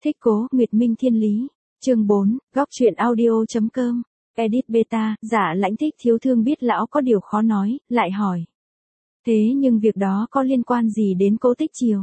Thích Cố, Nguyệt Minh Thiên Lý. Chương 4, góc truyện audio.com. Edit beta, Dạ Lãnh Thích Thiếu Thương biết lão có điều khó nói, lại hỏi. Thế nhưng việc đó có liên quan gì đến Cố Tích Triều?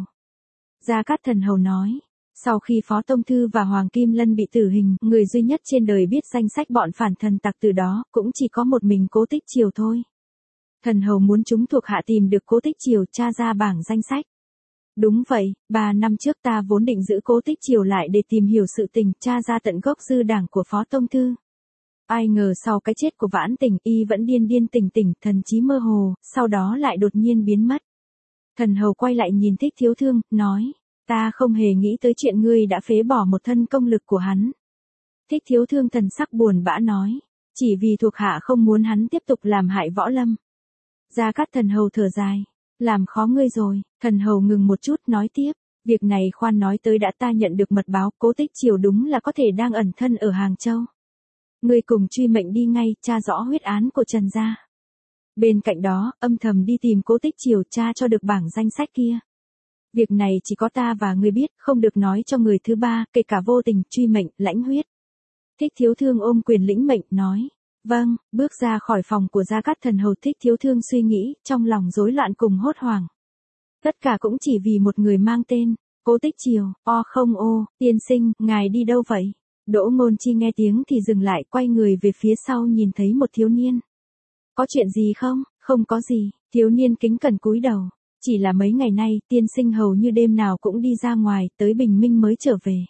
Gia Cát Thần Hầu nói. Sau khi Phó Tông Thư và Hoàng Kim Lân bị tử hình, người duy nhất trên đời biết danh sách bọn phản thần tặc từ đó, cũng chỉ có một mình Cố Tích Triều thôi. Thần Hầu muốn chúng thuộc hạ tìm được Cố Tích Triều tra ra bảng danh sách. Đúng vậy, 3 năm trước ta vốn định giữ Cố Tích Triều lại để tìm hiểu sự tình, tra ra tận gốc dư đảng của Phó Tông Thư. Ai ngờ sau cái chết của Vãn Tình, y vẫn điên điên tỉnh tỉnh, thần trí mơ hồ, sau đó lại đột nhiên biến mất. Thần Hầu quay lại nhìn Thích Thiếu Thương, nói, ta không hề nghĩ tới chuyện ngươi đã phế bỏ một thân công lực của hắn. Thích Thiếu Thương thần sắc buồn bã nói, chỉ vì thuộc hạ không muốn hắn tiếp tục làm hại Võ Lâm. Gia Cát Thần Hầu thở dài, làm khó ngươi rồi. Thần Hầu ngừng một chút nói tiếp, việc này khoan nói tới đã, ta nhận được mật báo, Cố Tích Triều đúng là có thể đang ẩn thân ở Hàng Châu. Ngươi cùng truy mệnh đi ngay, tra rõ huyết án của Trần gia. Bên cạnh đó, âm thầm đi tìm Cố Tích Triều, tra cho được bảng danh sách kia. Việc này chỉ có ta và ngươi biết, không được nói cho người thứ ba, kể cả vô tình, truy mệnh, lãnh huyết. Thích Thiếu Thương ôm quyền lĩnh mệnh, nói, vâng, bước ra khỏi phòng của Gia Cát Thần Hầu. Thích Thiếu Thương suy nghĩ, trong lòng rối loạn cùng hốt hoảng. Tất cả cũng chỉ vì một người mang tên, Cố Tích Triều. Không ô, tiên sinh, ngài đi đâu vậy? Đỗ Ngôn Chi nghe tiếng thì dừng lại, quay người về phía sau, nhìn thấy một thiếu niên. Có chuyện gì không? Không có gì, thiếu niên kính cẩn cúi đầu. Chỉ là mấy ngày nay, tiên sinh hầu như đêm nào cũng đi ra ngoài, tới bình minh mới trở về.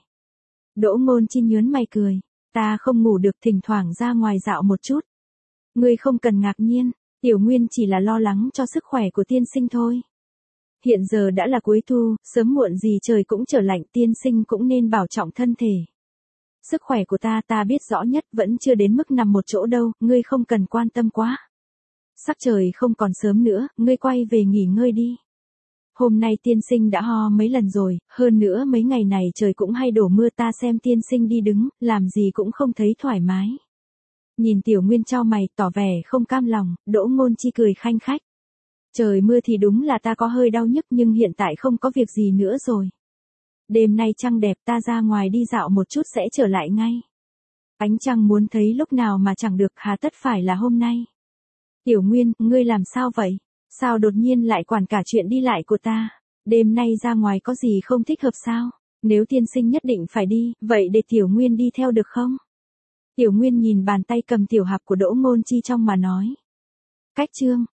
Đỗ Ngôn Chi nhớn mày cười. Ta không ngủ được, thỉnh thoảng ra ngoài dạo một chút. Ngươi không cần ngạc nhiên, Tiểu Nguyên chỉ là lo lắng cho sức khỏe của tiên sinh thôi. Hiện giờ đã là cuối thu, sớm muộn gì trời cũng trở lạnh, tiên sinh cũng nên bảo trọng thân thể. Sức khỏe của ta biết rõ nhất, vẫn chưa đến mức nằm một chỗ đâu, ngươi không cần quan tâm quá. Sắc trời không còn sớm nữa, ngươi quay về nghỉ ngơi đi. Hôm nay tiên sinh đã ho mấy lần rồi, hơn nữa mấy ngày này trời cũng hay đổ mưa, ta xem tiên sinh đi đứng, làm gì cũng không thấy thoải mái. Nhìn Tiểu Nguyên chau mày, tỏ vẻ không cam lòng, Đỗ Ngôn Chi cười khanh khách. Trời mưa thì đúng là ta có hơi đau nhức, nhưng hiện tại không có việc gì nữa rồi. Đêm nay trăng đẹp, ta ra ngoài đi dạo một chút sẽ trở lại ngay. Ánh trăng muốn thấy lúc nào mà chẳng được, hà tất phải là hôm nay. Tiểu Nguyên, ngươi làm sao vậy? Sao đột nhiên lại quản cả chuyện đi lại của ta? Đêm nay ra ngoài có gì không thích hợp sao? Nếu tiên sinh nhất định phải đi, vậy để Tiểu Nguyên đi theo được không? Tiểu Nguyên nhìn bàn tay cầm tiểu hạp của Đỗ Ngôn Chi trong mà nói. Cách chương,